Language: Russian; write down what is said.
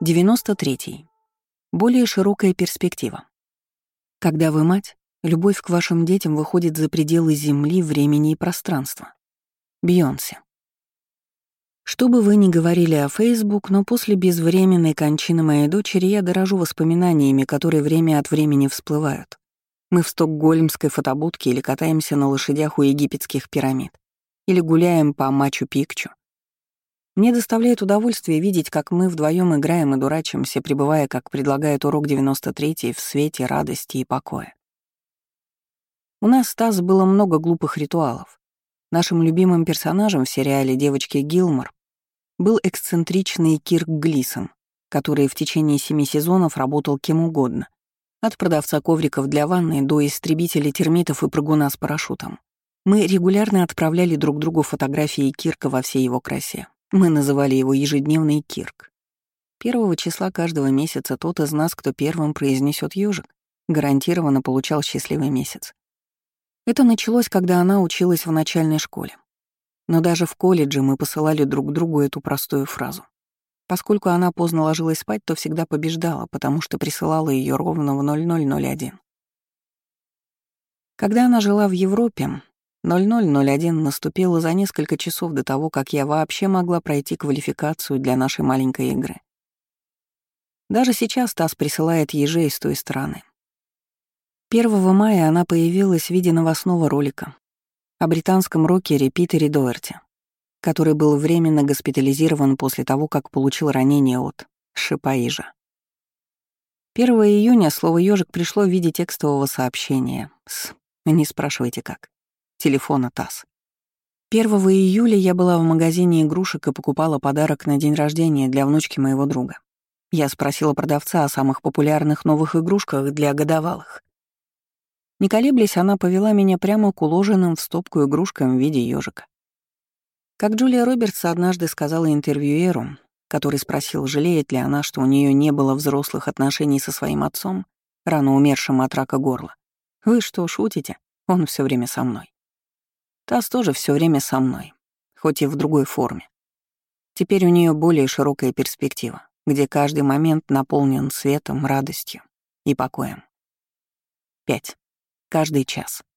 93. Более широкая перспектива. Когда вы мать, любовь к вашим детям выходит за пределы земли, времени и пространства. Бейонсе. Что бы вы ни говорили о Facebook, но после безвременной кончины моей дочери я дорожу воспоминаниями, которые время от времени всплывают. Мы в стокгольмской фотобудке или катаемся на лошадях у египетских пирамид, или гуляем по Мачу-Пикчу. Мне доставляет удовольствие видеть, как мы вдвоем играем и дурачимся, пребывая, как предлагает урок 93-й, в свете радости и покоя. У нас с Таз было много глупых ритуалов. Нашим любимым персонажем в сериале «Девочки Гилмор» был эксцентричный Кирк Глисон, который в течение 7 сезонов работал кем угодно, от продавца ковриков для ванны до истребителя термитов и прыгуна с парашютом. Мы регулярно отправляли друг другу фотографии Кирка во всей его красе. Мы называли его ежедневный Кирк. 1 числа каждого месяца тот из нас, кто первым произнесет «ёжик», гарантированно получал счастливый месяц. Это началось, когда она училась в начальной школе. Но даже в колледже мы посылали друг другу эту простую фразу. Поскольку она поздно ложилась спать, то всегда побеждала, потому что присылала ее ровно в 00:01. Когда она жила в Европе, 00:01 наступило за несколько часов до того, как я вообще могла пройти квалификацию для нашей маленькой игры. Даже сейчас Тасс присылает ежей с той стороны. 1 мая она появилась в виде новостного ролика о британском рокере Питере Доерти, который был временно госпитализирован после того, как получил ранение от шипа ежа. 1 июня слово «ёжик» пришло в виде текстового сообщения с «не спрашивайте как» телефона Тасс. 1 июля я была в магазине игрушек и покупала подарок на день рождения для внучки моего друга. Я спросила продавца о самых популярных новых игрушках для годовалых. Не колеблясь, она повела меня прямо к уложенным в стопку игрушкам в виде ёжика. Как Джулия Робертс однажды сказала интервьюеру, который спросил, жалеет ли она, что у нее не было взрослых отношений со своим отцом, рано умершим от рака горла. «Вы что, шутите? Он все время со мной». Тасс тоже все время со мной, хоть и в другой форме. Теперь у нее более широкая перспектива, где каждый момент наполнен светом, радостью и покоем. 5. Каждый час.